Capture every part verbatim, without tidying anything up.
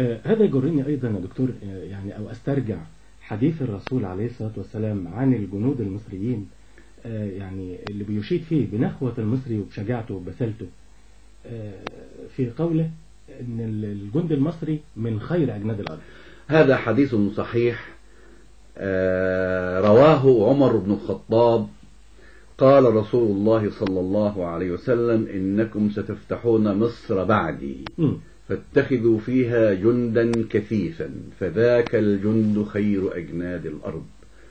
آه هذا يجرني أيضا يا دكتور آه يعني أو أسترجع حديث الرسول عليه الصلاة والسلام عن الجنود المصريين، آه يعني اللي بيشيد فيه بنخوة المصري وبشجاعته وبسالته، آه في قوله أن الجند المصري من خير أجناد الأرض. هذا حديث صحيح رواه عمر بن الخطاب قال رسول الله صلى الله عليه وسلم إنكم ستفتحون مصر بعدي فاتخذوا فيها جندا كثيفا فذاك الجند خير أجناد الأرض.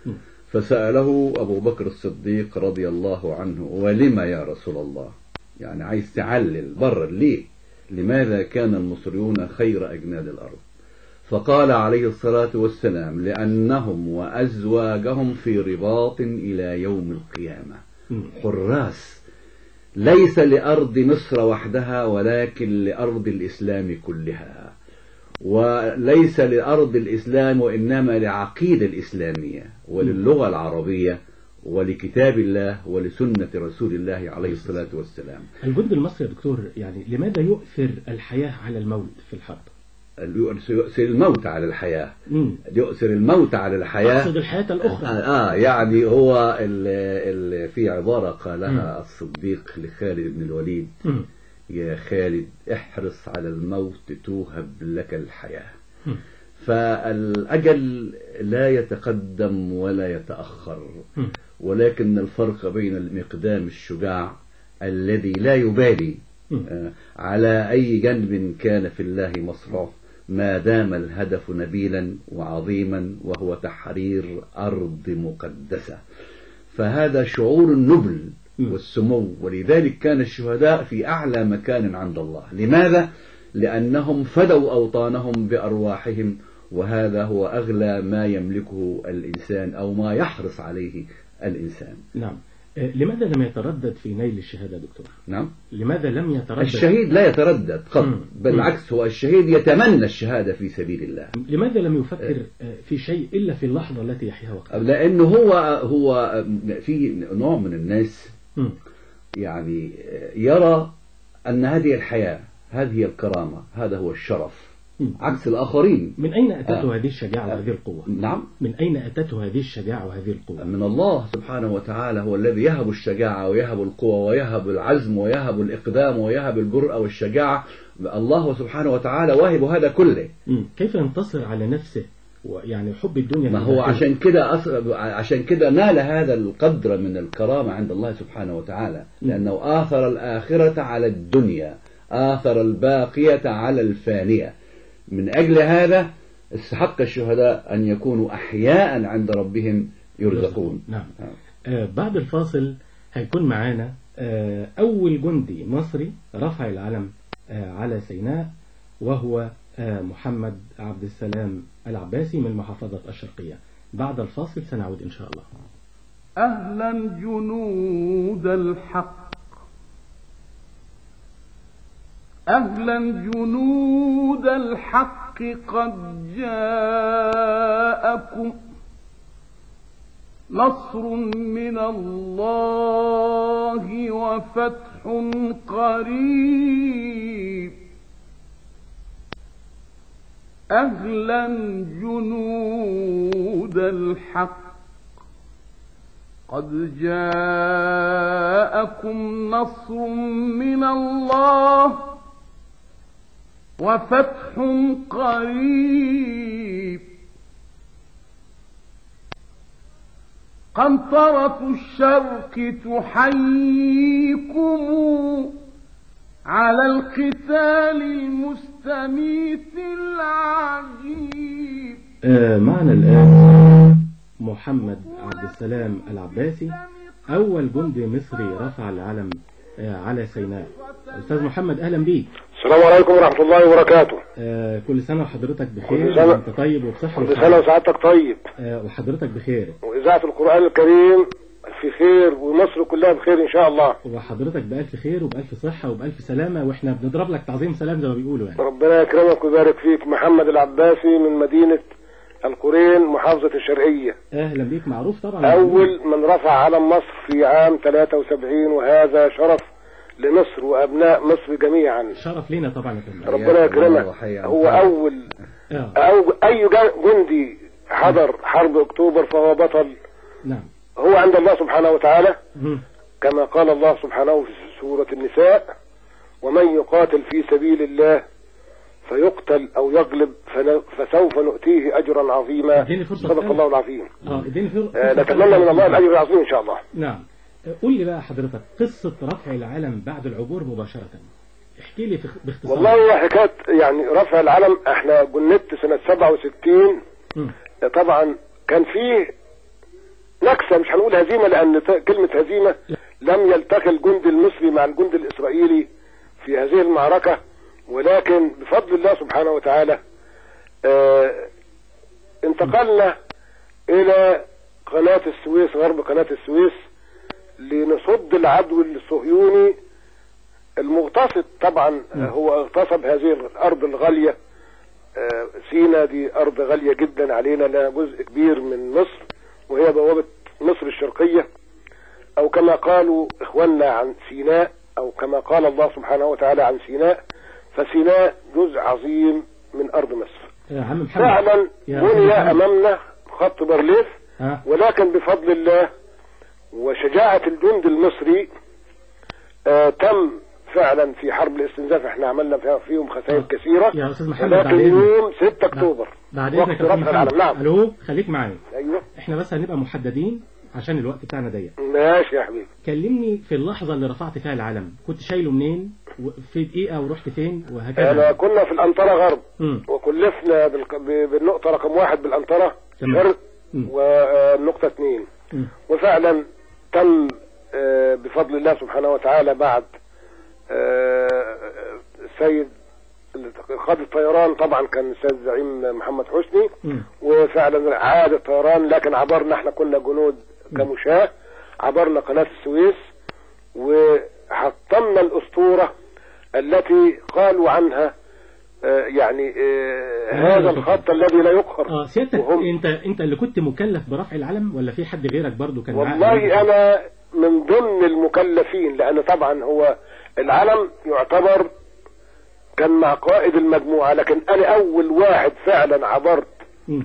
فسأله أبو بكر الصديق رضي الله عنه ولما يا رسول الله؟ يعني عايز تعلل برر ليه؟ لماذا كان المصريون خير أجناد الأرض؟ فقال عليه الصلاة والسلام لأنهم وأزواجهم في رباط إلى يوم القيامة حراس ليس لأرض مصر وحدها ولكن لأرض الإسلام كلها، وليس لأرض الإسلام وإنما لعقيدة الإسلامية وللغة العربية ولكتاب الله ولسنة رسول الله عليه الصلاة والسلام. الجند المصري يا دكتور يعني لماذا يؤثر الحياة على الموت في الحرب؟ يؤثر الموت على الحياة. مم. يؤثر الموت على الحياة، أقصد الحياة الأخرى. آه, آه يعني هو ال ال في عبارة قالها مم. الصديق لخالد بن الوليد مم. يا خالد احرص على الموت توهب لك الحياة. مم. فالأجل لا يتقدم ولا يتأخر، مم. ولكن الفرق بين المقدام الشجاع الذي لا يبالي آه على أي جنب كان في الله مصرعه ما دام الهدف نبيلا وعظيما وهو تحرير أرض مقدسة، فهذا شعور النبل والسمو، ولذلك كان الشهداء في أعلى مكان عند الله. لماذا؟ لأنهم فدوا أوطانهم بأرواحهم، وهذا هو أغلى ما يملكه الإنسان أو ما يحرص عليه الإنسان. نعم. لماذا لم يتردد في نيل الشهادة دكتور؟ نعم. لماذا لم يتردد؟ الشهيد لا يتردد قط، بالعكس هو الشهيد يتمنى الشهادة في سبيل الله. لماذا لم يفكر في شيء إلا في اللحظة التي يحياها وقتها؟ لأنه هو هو في نوع من الناس م. يعني يرى أن هذه الحياة، هذه الكرامة، هذا هو الشرف عكس الآخرين. من أين أتته آه. هذه الشجاعة وهذه القوة؟ نعم. من أين أتته هذه الشجاعة وهذه القوة؟ من الله سبحانه وتعالى، هو الذي يهب الشجاعة ويهب القوة ويهب العزم ويهب الإقدام ويهب الجرأة والشجاعة. الله سبحانه وتعالى واهب هذا كله. م. كيف ينتصر على نفسه ويعني حب الدنيا؟ ما هو عشان كده أص... عشان كده نال هذا القدر من الكرامة عند الله سبحانه وتعالى، لأنه آثر الآخرة على الدنيا، آثر الباقية على الفانية. من أجل هذا استحق الشهداء أن يكونوا أحياء عند ربهم يرزقون. نعم. آه بعد الفاصل هيكون معانا آه أول جندي مصري رفع العلم آه على سيناء، وهو آه محمد عبد السلام العباسي من محافظة الشرقية. بعد الفاصل سنعود إن شاء الله. أهلا جنود الحق، أهلا جنود الحق، قد جاءكم نصر من الله وفتح قريب. أهلا جنود الحق، قد جاءكم نصر من الله وفتح قريب. قنطرة الشرق تحييكم على القتال المستميت العجيب. آه معنا الآن محمد عبد السلام العباسي، أول جندي مصري رفع العلم آه على سيناء. أستاذ محمد أهلا بيك. السلام عليكم ورحمة الله وبركاته. آه كل سنة وحضرتك بخير وانت طيب وبصحة. كل سنة وسعادتك طيب. آه وحضرتك بخير. وإذاعة القرآن الكريم في خير ومصر كلها بخير إن شاء الله. وحضرتك بألف خير وبألف صحة وبألف سلامة، وإحنا بنضرب لك تعظيم سلام زي ما بيقولوا يعني. ربنا يكرمك ويبارك فيك. محمد العباسي من مدينة القرين محافظة الشرقية. أهلا بيك. معروف طبعا. أول من رفع علم مصر في عام ثلاثة وسبعين، وهذا شرف لمصر وابناء مصر جميعا. شرف لينا طبعا يا فندم. ربنا يكرمك. هو اول أو اي جندي حضر حرب اكتوبر فهو بطل. نعم. هو عند الله سبحانه وتعالى كما قال الله سبحانه في سورة النساء: ومن يقاتل في سبيل الله فيقتل او يغلب فسوف نؤتيه اجرا عظيما. صدق الله العظيم. اه اديني فرصة. آه نتمنى من الله الاجر العظيم ان شاء الله. نعم. قول لي بقى حضرتك قصة رفع العلم بعد العبور مباشرة، احكي لي باختصار. والله حكاية يعني رفع العلم، احنا جندت سنة سبعة وستين. م. طبعا كان فيه نكسة، مش هنقول هزيمة لان كلمة هزيمة لم يلتقي الجند المصري مع الجند الاسرائيلي في هذه المعركة، ولكن بفضل الله سبحانه وتعالى اه انتقلنا الى قناة السويس، غرب قناة السويس، لنصد العدو الصهيوني المغتصب. طبعا اه هو اغتصب هذه الارض الغالية. اه سينا دي ارض غالية جدا علينا، لها جزء كبير من مصر وهي بوابة مصر الشرقية، او كما قالوا اخواننا عن سيناء، او كما قال الله سبحانه وتعالى عن سيناء: فسيناء جزء عظيم من ارض مصر. فعلا بني امامنا خط بارليف، ولكن بفضل الله وشجاعة الجند المصري آه تم فعلا في حرب الاستنزاف. احنا عملنا فيها فيهم خسائر كثيرة، ولكن يوم ستة اكتوبر وقت رفع العلم. نعم. الو خليك معايا. ايوه احنا بس هنبقى محددين عشان الوقت بتاعنا ضيق. ماشي يا حبيبي. كلمني في اللحظة اللي رفعت فيها العلم، كنت شايله منين في دقيقة ورحت فين وهكذا؟ انا كنا في الأنطرة غرب، م. وكلفنا بالق... بالنقطة رقم واحد بالأنطرة شرق، والنقطة اثنين، م. وفعلا تم بفضل الله سبحانه وتعالى بعد السيد قائد الطيران، طبعا كان السيد الزعيم محمد حسني، م. وفعلا عاد الطيران، لكن عبرنا، احنا كنا جنود كمشاة، عبرنا قناة السويس وحطمنا الأسطورة التي قالوا عنها آه يعني آه هذا الخط الذي لا يقهر. اه سيادتك وهم... انت انت اللي كنت مكلف برفع العلم ولا في حد غيرك برضو كان؟ والله انا من ضمن المكلفين، لان طبعا هو العلم يعتبر كان مع قائد المجموعة، لكن انا اول واحد فعلا عبرت م.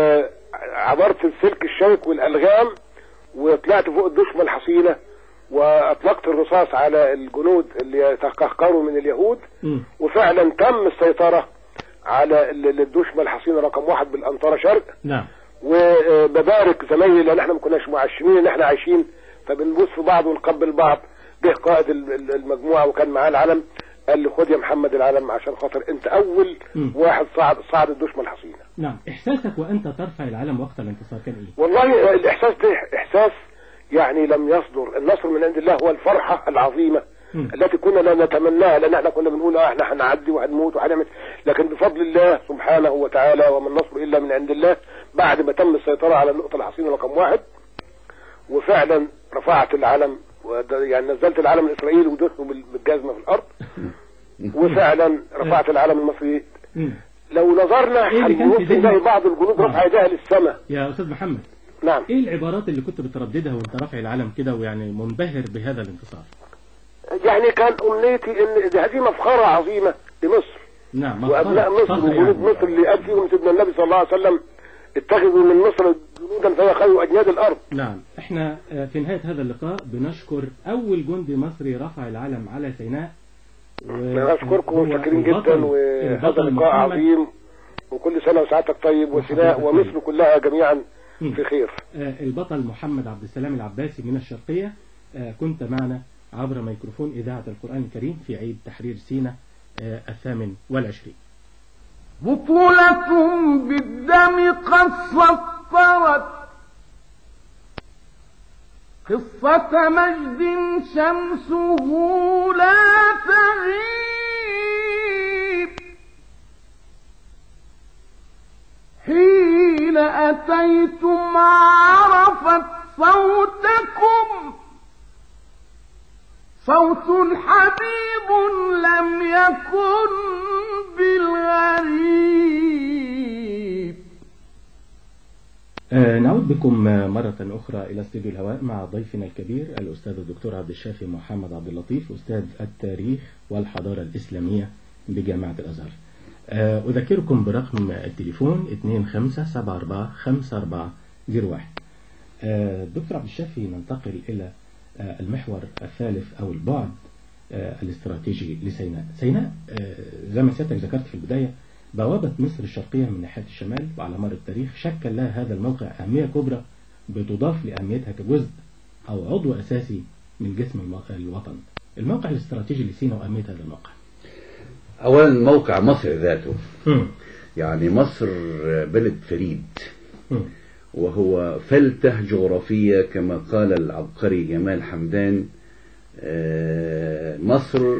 وعبرت السلك الشوك والالغام وطلعت فوق الدشمة الحصينة واطلقت الرصاص على الجنود اللي يتقهقروا من اليهود، م. وفعلا تم السيطرة على الدشمة الحصينة رقم واحد بالأنطرة شرق. نعم. وببارك زمايلي لان احنا ما كناش معشمين ان احنا عايشين، فبنبوس في بعض ونقبل بعض. جه قائد المجموعة وكان معاه العلم، قال لي خد يا محمد العلم عشان خاطر انت اول م. واحد صعد صعد الدشمة الحصينة. نعم. احساسك وانت ترفع العلم وقت الانتصار كان ايه؟ والله الاحساس ده احساس يعني لم يصدر. النصر من عند الله هو الفرحة العظيمة م. التي كنا لا نتمناها، لان احنا كنا بنقول اه احنا هنعدي وهنموت وهنعمل، لكن بفضل الله سبحانه وتعالى وما النصر الا من عند الله، بعد ما تم السيطرة على النقطة الحصينة رقم واحد وفعلا رفعت العلم، يعني نزلت العلم الاسرائيلي ودخلوا بالجزمة في الارض وفعلا رفعت العلم المصري. لو نظرنا هنبص زي بعض الجنود رفع ايديها للسماء. يا استاذ محمد، نعم، ايه العبارات اللي كنت بترددها وانت رافع العلم كده ويعني منبهر بهذا الانتصار؟ يعني كان امنيتي ان هذه مفخرة عظيمة لمصر. نعم. وابناء مصر وجنود يعني. مصر اللي قال فيهم سيدنا النبي صلى الله عليه وسلم اتخذوا من مصر جنودا فهي خير اجناد الارض. نعم. احنا في نهاية هذا اللقاء بنشكر اول جندي مصري رفع العلم على سيناء. انا اشكركم شاكرين جدا، وهذا لقاء عظيم، وكل سنة وسعادتك طيب، وسيناء ومصر كلها جميعا في خير. البطل محمد عبد السلام العباسي من الشرقية، كنت معنا عبر ميكروفون إذاعة القرآن الكريم في عيد تحرير سيناء الثامن والعشرين. بطولة بالدم قد سطرت قصة مجد شمسه لا تغيب، حين أتيتم عرفت صوتكم صوت حبيب لم يكن بالغريب. آه نعود بكم مرة أخرى إلى استوديو الهواء مع ضيفنا الكبير الأستاذ الدكتور عبد الشافي محمد عبد اللطيف، أستاذ التاريخ والحضارة الإسلامية بجامعة الأزهر. آه أذكركم برقم التليفون اثنين خمسة سبعة أربعة خمسة أربعة صفر واحد. آه دكتور عبد الشافي، ننتقل إلى آه المحور الثالث أو البعد آه الاستراتيجي لسيناء. سيناء آه زي ما سيادتك ذكرت في البداية بوابة مصر الشرقية من ناحية الشمال، وعلى مر التاريخ شكل لها هذا الموقع أهمية كبرى بتضاف لأهميتها كجزء أو عضو أساسي من جسم الوطن. الموقع الاستراتيجي لسيناء وأهمية هذا الموقع. أولا موقع مصر ذاته، م. يعني مصر بلد فريد، م. وهو فلتة جغرافية كما قال العبقري جمال حمدان. مصر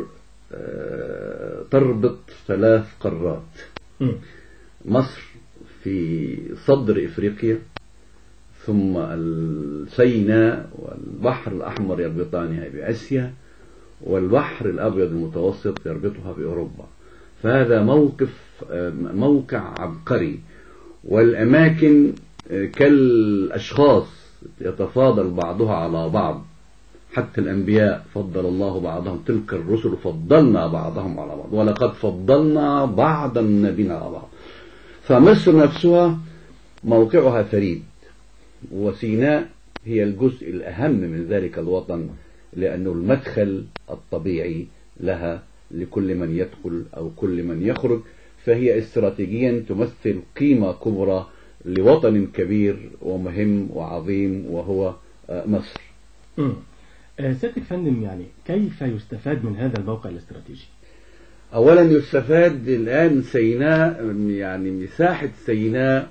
تربط ثلاث قارات. مصر في صدر إفريقيا، ثم سيناء والبحر الأحمر يربطانها بآسيا، والبحر الأبيض المتوسط يربطها بأوروبا. فهذا موقف موقع عبقري، والأماكن كالأشخاص يتفاضل بعضها على بعض، حتى الأنبياء فضل الله بعضهم، تلك الرسل فضلنا بعضهم على بعض، ولقد فضلنا بعض النبيين على بعض. فمصر نفسها موقعها فريد، وسيناء هي الجزء الأهم من ذلك الوطن، لأنه المدخل الطبيعي لها لكل من يدخل أو كل من يخرج. فهي استراتيجيا تمثل قيمة كبرى لوطن كبير ومهم وعظيم وهو مصر. امم سيادة فندم، يعني كيف يستفاد من هذا الموقع الاستراتيجي؟ أولا يستفاد الآن سيناء، يعني مساحة سيناء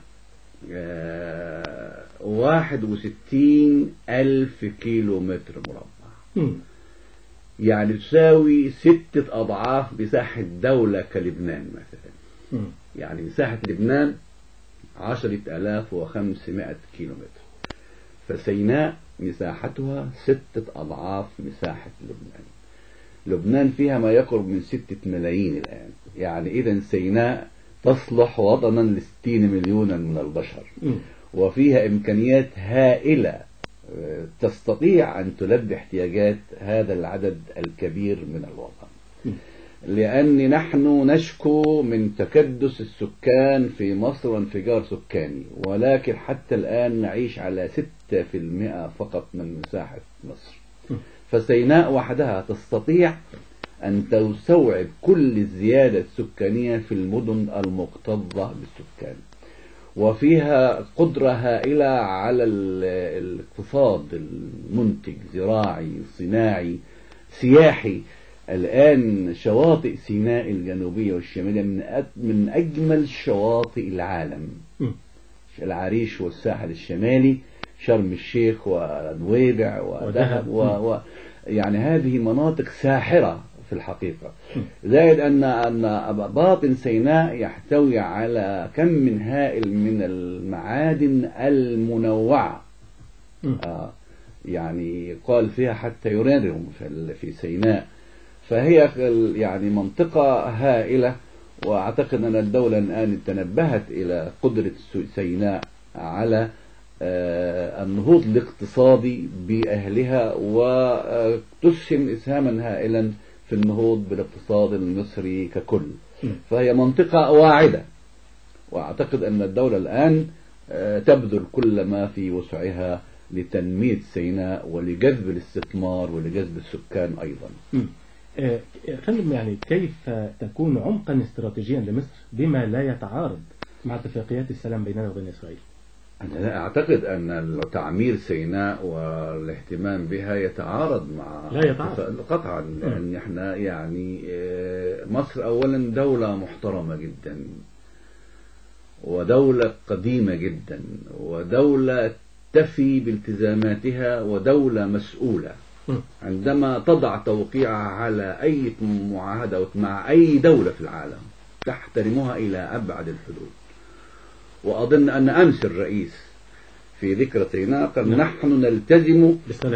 واحد وستين ألف كيلو متر مربع، م. يعني تساوي ستة أضعاف مساحة دولة كلبنان مثلا. م. يعني مساحة لبنان عشرة آلاف وخمسمائة كيلو متر، فسيناء مساحتها ستة أضعاف مساحة لبنان. لبنان فيها ما يقرب من ستة ملايين الآن، يعني إذا سيناء تصلح وطنا لستين مليونا من البشر، م. وفيها إمكانيات هائلة تستطيع أن تلبي احتياجات هذا العدد الكبير من الوطن. م. لأن نحن نشكو من تكدس السكان في مصر وانفجار سكاني، ولكن حتى الآن نعيش على ستة في المئة فقط من مساحة مصر. فسيناء وحدها تستطيع أن تستوعب كل الزيادة السكانية في المدن المكتظة بالسكان، وفيها قدرة هائلة على الاقتصاد المنتج، زراعي، صناعي، سياحي. الآن شواطئ سيناء الجنوبية والشمالية من من أجمل شواطئ العالم. العريش والساحل الشمالي، شرم الشيخ ونويبع ودهب، و... و... يعني هذه مناطق ساحرة في الحقيقة. زائد أن أن باطن سيناء يحتوي على كم من هائل من المعادن المنوعة. آه يعني قال فيها حتى يورانيوم في سيناء. فهي يعني منطقة هائلة، وأعتقد أن الدولة الآن تنبهت إلى قدرة سيناء على النهوض الاقتصادي بأهلها، وتسهم إسهاما هائلا في النهوض بالاقتصاد المصري ككل. فهي منطقة واعدة، وأعتقد أن الدولة الآن تبذل كل ما في وسعها لتنمية سيناء ولجذب الاستثمار ولجذب السكان أيضا. فندم، يعني كيف تكون عمقا استراتيجيا لمصر بما لا يتعارض مع اتفاقيات السلام بيننا وبين إسرائيل؟ أنا أعتقد أن تعمير سيناء والاهتمام بها يتعارض مع لا يتعارض قطعا، لأن احنا يعني مصر أولا دولة محترمة جدا، ودولة قديمة جدا، ودولة تفي بالتزاماتها، ودولة مسؤولة. عندما تضع توقيعها على أي معاهدة مع أي دولة في العالم تحترمها إلى أبعد الحدود. وأظن أن أمس الرئيس في ذكرى سيناء قال نحن نلتزم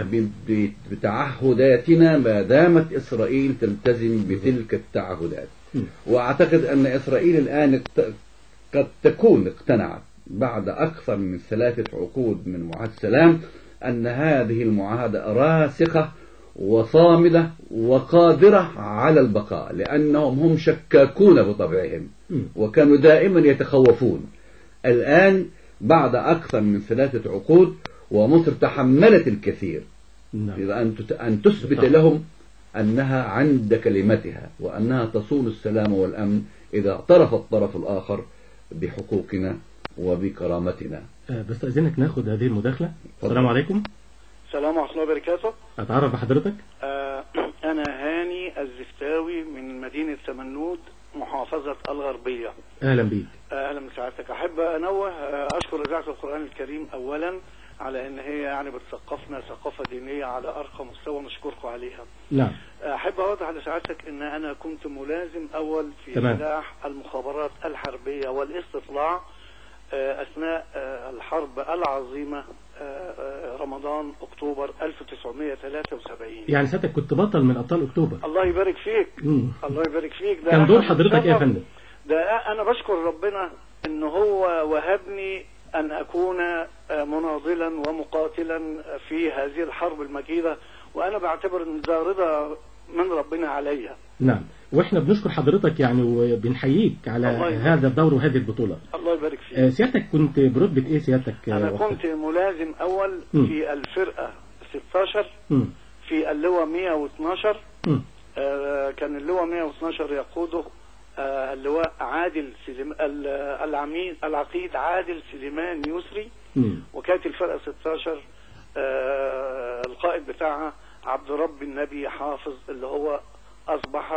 بتعهداتنا ما دامت إسرائيل تلتزم بتلك التعهدات. وأعتقد أن إسرائيل الآن قد تكون اقتنعت بعد أكثر من ثلاثة عقود من معاهدة السلام أن هذه المعاهدة راسخة وصامدة وقادرة على البقاء، لأنهم هم شكاكون بطبعهم وكانوا دائما يتخوفون. الآن بعد أكثر من ثلاثة عقود ومصر تحملت الكثير إذا أن تثبت لهم أنها عند كلمتها وأنها تصون السلام والأمن إذا اعترف الطرف الآخر بحقوقنا وبكرامتنا. بس أذنك ناخد هذه المداخلة. السلام عليكم. السلام ورحمة الله وبركاته. أتعرف بحضرتك؟ آه أنا هاني الزفتاوي من مدينة سمنود محافظة الغربية. أهلا بيك. آه أهلا بسعادتك. أحب أنوه آه أشكر إذاعة القرآن الكريم أولا على أن هي يعني بتثقفنا ثقافة دينية على أرقى مستوى، نشكركم عليها. نعم. أحب أوضح لسعادتك أن أنا كنت ملازم أول في سلاح المخابرات الحربية والاستطلاع أثناء الحرب العظيمة رمضان أكتوبر ألف وتسعمائة وثلاثة وسبعين. يعني ساعتك كنت بطل من أبطال أكتوبر. الله يبارك فيك. مم. الله يبارك فيك. ده كان دور حضرتك إيه يا فندم؟ ده أنا بشكر ربنا إن هو وهبني أن أكون مناضلا ومقاتلا في هذه الحرب المجيدة، وأنا بعتبر إن ده رضا من ربنا عليها. نعم، واحنا بنشكر حضرتك يعني وبنحييك على هذا الدور وهذه البطولة. الله يبارك فيك. آه سيادتك كنت برتبة ايه سيادتك؟ انا وقتك؟ كنت ملازم اول م. في الفرقة ستة عشر م. في اللواء مئة واثناشر. آه كان اللواء مئة واثناشر يقوده آه اللواء عادل سليم العميد العقيد عادل سليمان يسري، م. وكانت الفرقة ستة عشر آه القائد بتاعها عبد رب النبي حافظ اللي هو أصبح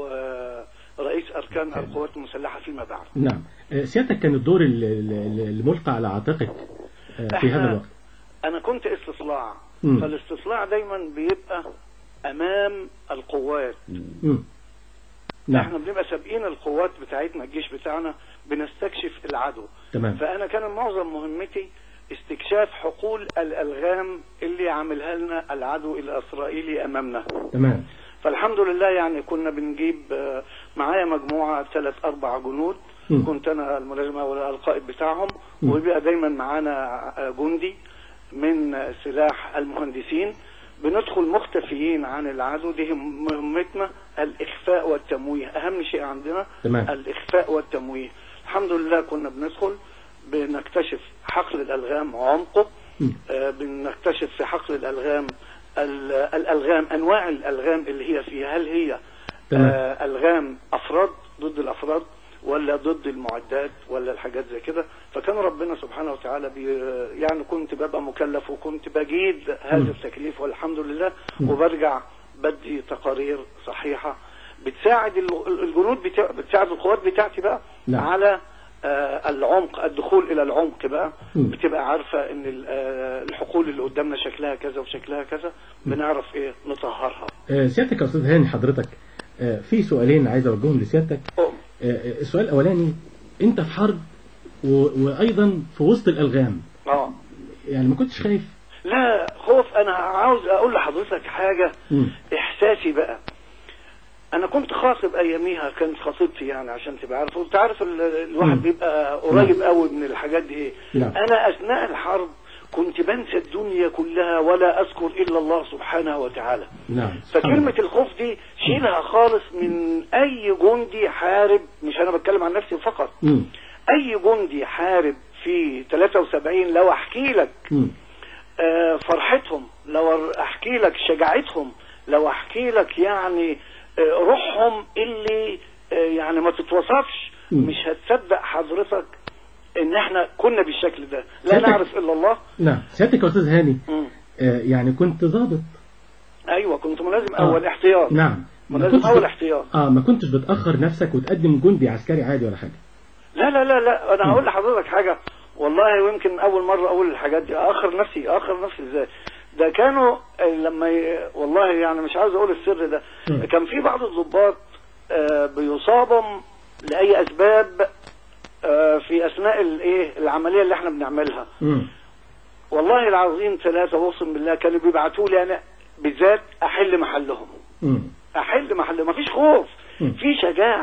رئيس أركان القوات المسلحة فيما بعد. نعم. سيادتك كان الدور الملقى على عاتقك في هذا الوقت؟ أنا كنت استطلاع، م. فالاستطلاع دايما بيبقى أمام القوات. م. نعم. احنا بنبقى سابقين القوات بتاعتنا، الجيش بتاعنا بنستكشف العدو. تمام. فأنا كان معظم مهمتي استكشاف حقول الألغام اللي عاملها لنا العدو الإسرائيلي أمامنا. تمام. فالحمد لله يعني كنا بنجيب معايا مجموعة ثلاث أربع جنود، م. كنت أنا الملازم ولا القائد بتاعهم، م. ويبقى دايما معانا جندي من سلاح المهندسين، بندخل مختفيين عن العدو. دي مهمتنا الإخفاء والتمويه، أهم شيء عندنا. تمام. الإخفاء والتمويه. الحمد لله كنا بندخل بنكتشف حقل الألغام عمقه، آه بنكتشف في حقل الألغام الألغام أنواع الألغام اللي هي فيها، هل هي آه ألغام أفراد ضد الأفراد ولا ضد المعدات ولا الحاجات زي كده. فكان ربنا سبحانه وتعالى بي يعني كنت ببقى مكلف وكنت بجيد هذا التكليف والحمد لله، وبرجع بدي تقارير صحيحة بتساعد الجنود بتاع بتساعد القوات بتاعتي بقى لا. على آه العمق، الدخول الى العمق بقى. م. بتبقى عارفة ان آه الحقول اللي قدامنا شكلها كذا وشكلها كذا، بنعرف ايه نطهرها. آه سيادتك يا استاذ هاني، حضرتك آه في سؤالين عايز اوجههم لسيادتك. آه السؤال الاولاني، انت في حرب وايضا في وسط الالغام، اه يعني ما كنتش خايف؟ لا خوف. انا عاوز اقول لحضرتك حاجة. م. احساسي بقى، انا كنت خاطب اياميها، كانت خطيبتي يعني عشان تبقى عارف، وانت عارف الواحد م. بيبقى قريب قوي من الحاجات دي ايه. لا. انا اثناء الحرب كنت بنسى الدنيا كلها ولا اذكر الا الله سبحانه وتعالى. نعم. فكلمة الخوف دي شيلها خالص من اي جندي حارب، مش انا بتكلم عن نفسي فقط. م. اي جندي حارب في ثلاثة وسبعين لو احكي لك آه فرحتهم، لو احكي لك شجاعتهم، لو احكي لك يعني روحهم اللي يعني ما تتوصفش، مش هتصدق حضرتك ان احنا كنا بالشكل ده، لا نعرف الا الله. نعم. سيادتك يا استاذ هاني آه يعني كنت ضابط؟ ايوه كنت ملازم آه. اول احتياط. نعم. ملازم اول احتياط. اه ما كنتش بتاخر نفسك وتقدم جندي عسكري عادي ولا حاجه؟ لا لا لا لا انا هقول لحضرتك حاجه والله، ويمكن اول مره اقول الحاجات دي. اخر نفسي اخر نفسي ازاي؟ ده كانوا لما ي... والله يعني مش عاوز اقول السر ده. م. كان في بعض الضباط آه بيصابم لاي اسباب آه في اثناء الايه العمليه اللي احنا بنعملها. م. والله العظيم ثلاثه اقسم بالله كانوا بيبعتوا لي انا بالذات احل محلهم. م. احل محلهم، مفيش خوف. م. في شجاعه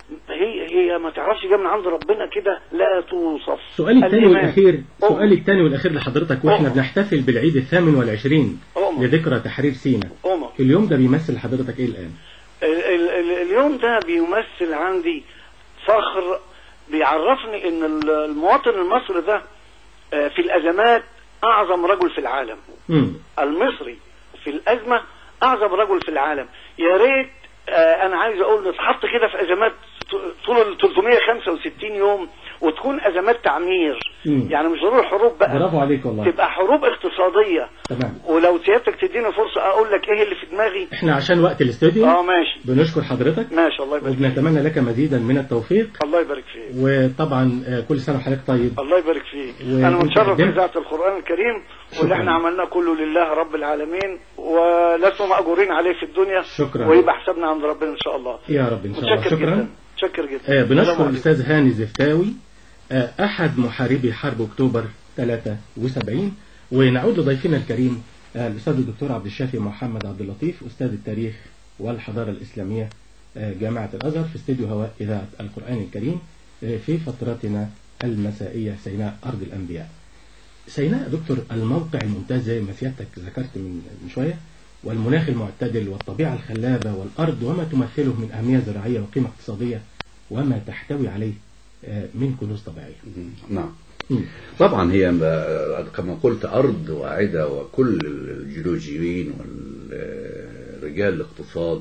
هي هي ما تعرفش جايه من عند ربنا كده، لا توصف. سؤالي الثاني والاخير سؤالي الثاني والاخير لحضرتك، واحنا بنحتفل بالعيد الثامن والعشرين لذكرى تحرير سيناء، اليوم ده بيمثل لحضرتك ايه الان؟ ال ال ال اليوم ده بيمثل عندي فخر، بيعرفني ان المواطن المصري ده في الازمات اعظم رجل في العالم. م. المصري في الازمه اعظم رجل في العالم. يا ريت آه انا عايز اقول نتحط كده في ازمات طول ال ثلاثمائة وخمسة وستين يوم، وتكون ازمات تعمير. مم. يعني مش ضروري حروب بقى، برافو عليك والله، تبقى حروب اقتصاديه. تمام. ولو سيادتك تديني فرصه اقول لك ايه اللي في دماغي. احنا عشان وقت الاستوديو اه ماشي، بنشكر حضرتك. ماشي، الله يبارك فيك، وبنتمنى لك مزيدا من التوفيق. الله يبارك فيك. وطبعا كل سنه وحضرتك طيب. الله يبارك فيك. انا متشرف بإذاعة القرآن الكريم، واللي احنا عملناه كله لله رب العالمين، ولسنا مأجورين عليه في الدنيا. شكرا. ويبقى حسابنا عند ربنا ان شاء الله. يا رب ان شاء الله. شكرا جدا. شكرا جدا. آه بنشكر الاستاذ هاني زفتاوي، آه احد محاربي حرب اكتوبر ثلاثة وسبعين. ونعود لضيفنا الكريم آه الاستاذ الدكتور عبد الشافي محمد عبد اللطيف، استاذ التاريخ والحضاره الاسلاميه آه جامعه الازهر، في استديو هواء اذاعه القران الكريم آه في فترتنا المسائيه سيناء ارض الانبياء. سيناء دكتور الموقع الممتاز زي ما سيادتك ذكرت من شويه، والمناخ المعتدل والطبيعة الخلابة والأرض وما تمثله من أهمية زراعية وقيمة اقتصادية وما تحتوي عليه من كنوز طبيعية. نعم. طبعا هي كما قلت أرض واعدة، وكل الجيولوجيين والرجال الاقتصاد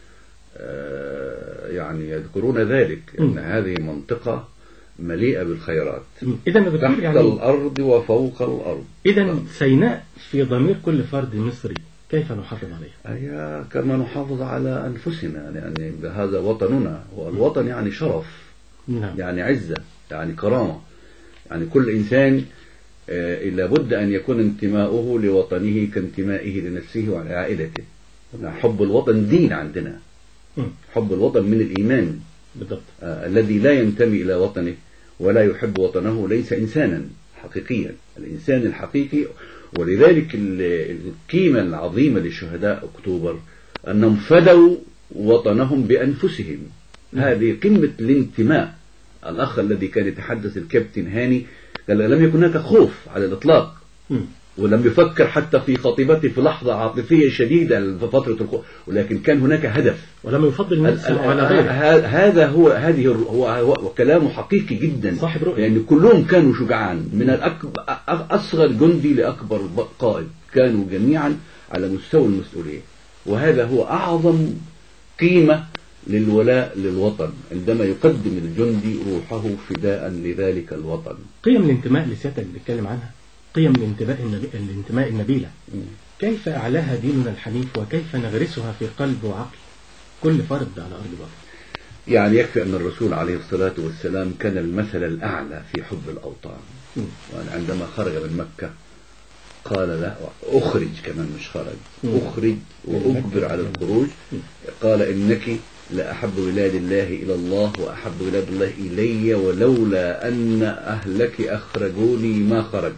يعني يذكرون ذلك، أن هذه منطقة مليئة بالخيرات إذا تحت يعني الأرض وفوق الأرض. إذا سيناء في ضمير كل فرد مصري، كيف نحافظ عليها؟ هي كما نحافظ على أنفسنا، يعني هذا وطننا، والوطن يعني شرف. نعم. يعني عزة، يعني كرامة. يعني كل إنسان آه لابد أن يكون انتماؤه لوطنه كانتمائه لنفسه وعائلته. حب الوطن دين عندنا. م. حب الوطن من الإيمان. بالضبط. آه الذي لا ينتمي إلى وطنه ولا يحب وطنه ليس إنسانا حقيقيا. الإنسان الحقيقي، ولذلك القيمة العظيمة لشهداء أكتوبر أنهم فدوا وطنهم بأنفسهم. هذه قمة الانتماء. الأخ الذي كان يتحدث الكابتن هاني قال لم يكن هناك خوف على الإطلاق، ولم يفكر حتى في خطيبته في لحظة عاطفية شديدة في فترة الخوف، ولكن كان هناك هدف، ولم يفضل نفسه على غيره. هذا هو هذه هو, هو كلامه حقيقي جدا، صاحب رؤية. يعني كلهم كانوا شجعان، من الأكبر أصغر جندي لأكبر قائد، كانوا جميعا على مستوى المسؤولية. وهذا هو أعظم قيمة للولاء للوطن، عندما يقدم الجندي روحه فداء لذلك الوطن. قيم الانتماء اللي سيادتك بتتكلم عنها، قيم الانتماء النبي... الانتماء النبيلة، م. كيف أعلاها ديننا الحنيف، وكيف نغرسها في قلب وعقل كل فرد على أرض الواقع؟ يعني يكفي أن الرسول عليه الصلاة والسلام كان المثل الأعلى في حب الأوطان. وعندما خرج من مكة قال له أخرج، كمان مش خرج، م. أخرج وأجبر على الخروج. قال إنك لأحب بلاد الله إلى الله وأحب بلاد الله إلي، ولولا أن أهلك أخرجوني ما خرج.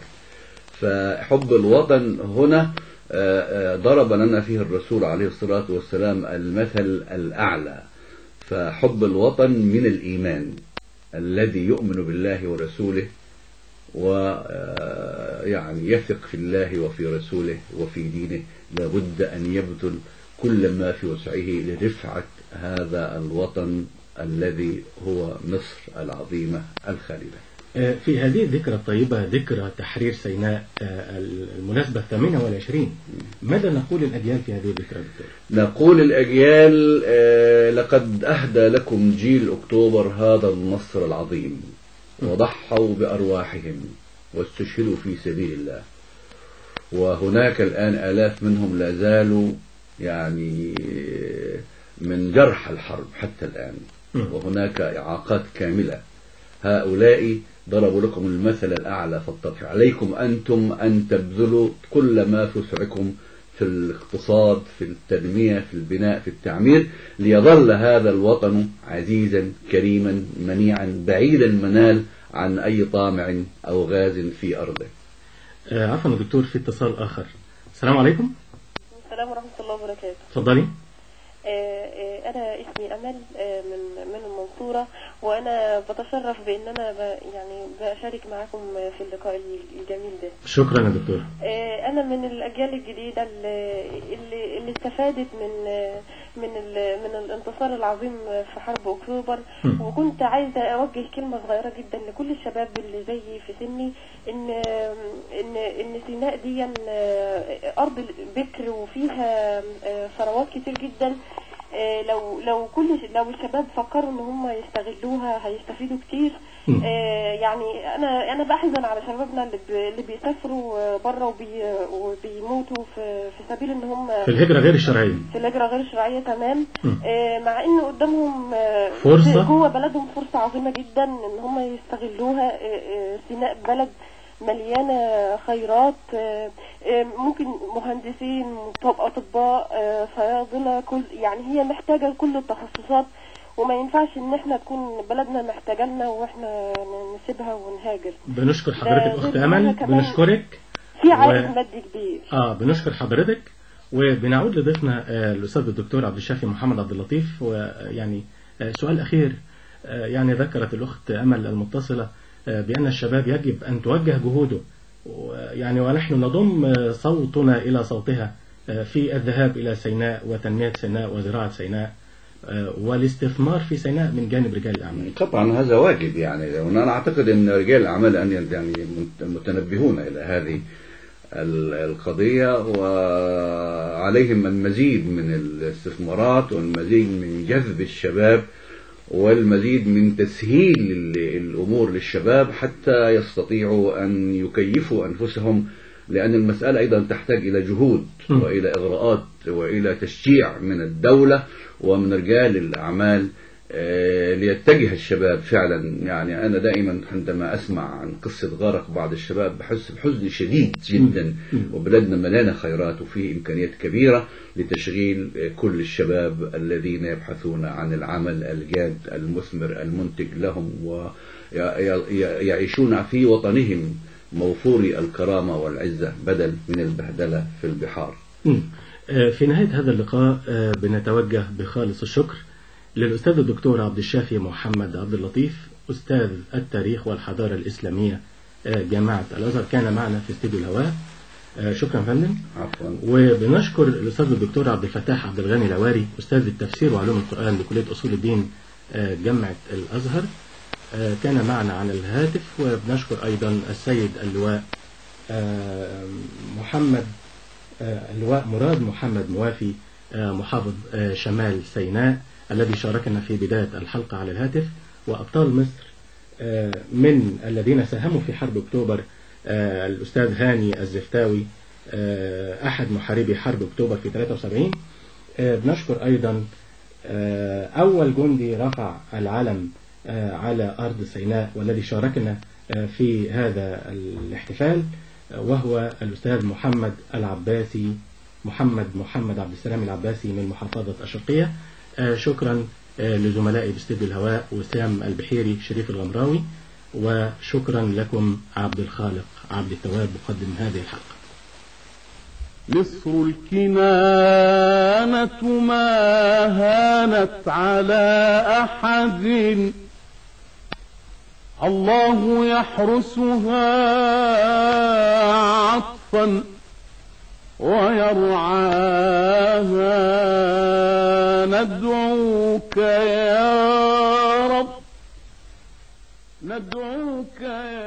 فحب الوطن هنا ضرب لنا فيه الرسول عليه الصلاة والسلام المثل الأعلى. فحب الوطن من الإيمان الذي يؤمن بالله ورسوله، ويعني يثق في الله وفي رسوله وفي دينه، لابد أن يبذل كل ما في وسعه لرفعة هذا الوطن الذي هو مصر العظيمة الخالدة. في هذه الذكرى الطيبة، ذكرى تحرير سيناء المناسبة الثامنة والعشرين، ماذا نقول الأجيال في هذه الذكرى دكتور؟ نقول الأجيال لقد أهدى لكم جيل أكتوبر هذا النصر العظيم، وضحوا بأرواحهم واستشهدوا في سبيل الله، وهناك الآن آلاف منهم لا زالوا يعني من جرح الحرب حتى الآن، وهناك إعاقات كاملة. هؤلاء ضربوا لكم المثل الأعلى، فالطبع عليكم أنتم أن تبذلوا كل ما في وسعكم في الاقتصاد، في التنمية، في البناء، في التعمير، ليظل هذا الوطن عزيزا كريما منيعا بعيد المنال عن أي طامع أو غاز في أرضه. آه عفوا دكتور، في اتصال آخر. السلام عليكم. السلام ورحمة الله وبركاته. تفضلي. أنا اسمي أمل من من المنصورة، وأنا بتشرف بأن أنا يعني بشارك معكم في اللقاء الجميل ده. شكرا يا دكتور. أنا من الأجيال الجديدة اللي اللي استفادت من من من الانتصار العظيم في حرب أكتوبر، وكنت عايزة أوجه كلمة صغيرة جدا لكل الشباب اللي زيي في سني، إن إن إن سيناء دي أرض البكر وفيها ثروات كتير جدا. لو لو كل لو الشباب فكروا ان هم يستغلوها هيستفيدوا كتير. يعني انا انا بحزن على شبابنا اللي اللي بيسافروا بره وبي وبيموتوا في في سبيل ان هم في الهجره غير الشرعيه في الهجره غير الشرعيه تمام. مع ان قدامهم فرصه جوه بلدهم فرصه عظيمه جدا ان هم يستغلوها. سيناء بلد مليانة خيرات، ممكن مهندسين، أطباء، صيادلة، كل يعني هي محتاجة كل التخصصات، وما ينفعش ان احنا تكون بلدنا محتاجة لنا واحنا نسيبها ونهاجر. بنشكر حضرتك اخت امل، بنشكرك في عائد و... مادي كبير. اه بنشكر حضرتك، وبنعود لضيفنا آه الاستاذ الدكتور عبد الشافي محمد عبد اللطيف. ويعني آه سؤال اخير، آه يعني ذكرت الاخت امل المتصلة بأن الشباب يجب أن توجه جهوده يعني ونحن نضم صوتنا إلى صوتها في الذهاب إلى سيناء وتنمية سيناء وزراعة سيناء والاستثمار في سيناء من جانب رجال الأعمال. طبعا هذا واجب يعني، وأنا أعتقد أن رجال الأعمال يعني متنبهون إلى هذه القضية، وعليهم المزيد من الاستثمارات والمزيد من جذب الشباب والمزيد من تسهيل الأمور للشباب حتى يستطيعوا أن يكيفوا أنفسهم، لأن المسألة أيضا تحتاج إلى جهود وإلى إغراءات وإلى تشجيع من الدولة ومن رجال الأعمال ليتجه الشباب فعلا. يعني أنا دائما عندما أسمع عن قصة غرق بعض الشباب بحس بحزن شديد جدا، وبلدنا مليانة خيرات وفيه إمكانيات كبيرة لتشغيل كل الشباب الذين يبحثون عن العمل الجاد المثمر المنتج لهم ويعيشون في وطنهم موفوري الكرامة والعزة بدل من البهدلة في البحار. في نهاية هذا اللقاء بنتوجه بخالص الشكر للأستاذ الدكتور عبد الشافي محمد عبد اللطيف، أستاذ التاريخ والحضارة الإسلامية جامعة الأزهر، كان معنا في استديو الهواء. شكرا فندم. عفوا. وبنشكر الأستاذ الدكتور عبد الفتاح عبد الغني العواري، أستاذ التفسير وعلوم القرآن لكلية أصول الدين جامعة الأزهر، كان معنا على الهاتف. وبنشكر أيضا السيد اللواء محمد اللواء مراد محمد موافي محافظ شمال سيناء الذي شاركنا في بداية الحلقة على الهاتف. وأبطال مصر من الذين ساهموا في حرب أكتوبر الأستاذ هاني الزفتاوي أحد محاربي حرب أكتوبر في ثلاثة وسبعين. بنشكر أيضا أول جندي رفع العلم على أرض سيناء والذي شاركنا في هذا الاحتفال، وهو الأستاذ محمد العباسي محمد محمد عبد السلام العباسي من محافظة الشرقية. شكرا لزملائي باستديو الهواء وسام البحيري شريف الغمراوي، وشكرا لكم عبد الخالق عبد التواب مقدم هذه الحلقة. مصر الكنانة ما هانت على أحد، الله يحرسها عطفا ويرعاها. ندعوك يا رب ندعوك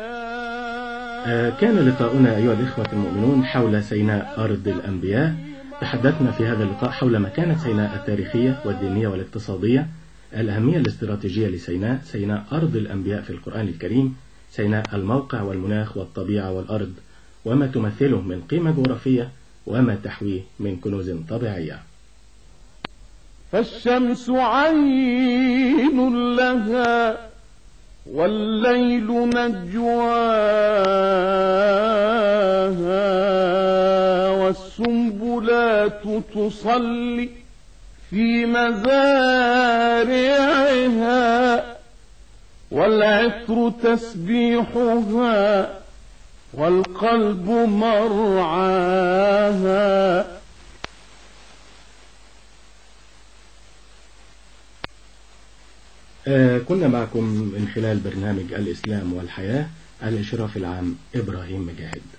يا كان لقاؤنا أيها الإخوة المؤمنون حول سيناء أرض الأنبياء. تحدثنا في هذا اللقاء حول مكانة سيناء التاريخية والدينية والاقتصادية، الأهمية الاستراتيجية لسيناء، سيناء أرض الأنبياء في القرآن الكريم، سيناء الموقع والمناخ والطبيعة والأرض وما تمثله من قيمة جغرافية وما تحويه من كنوز طبيعية. فالشمس عين لها والليل نجواها، والسنبلات تصلي في مزارعها، والعطر تسبيحها والقلب مرعاها. آه كنا معكم من خلال برنامج الإسلام والحياة، الإشراف العام إبراهيم مجاهد.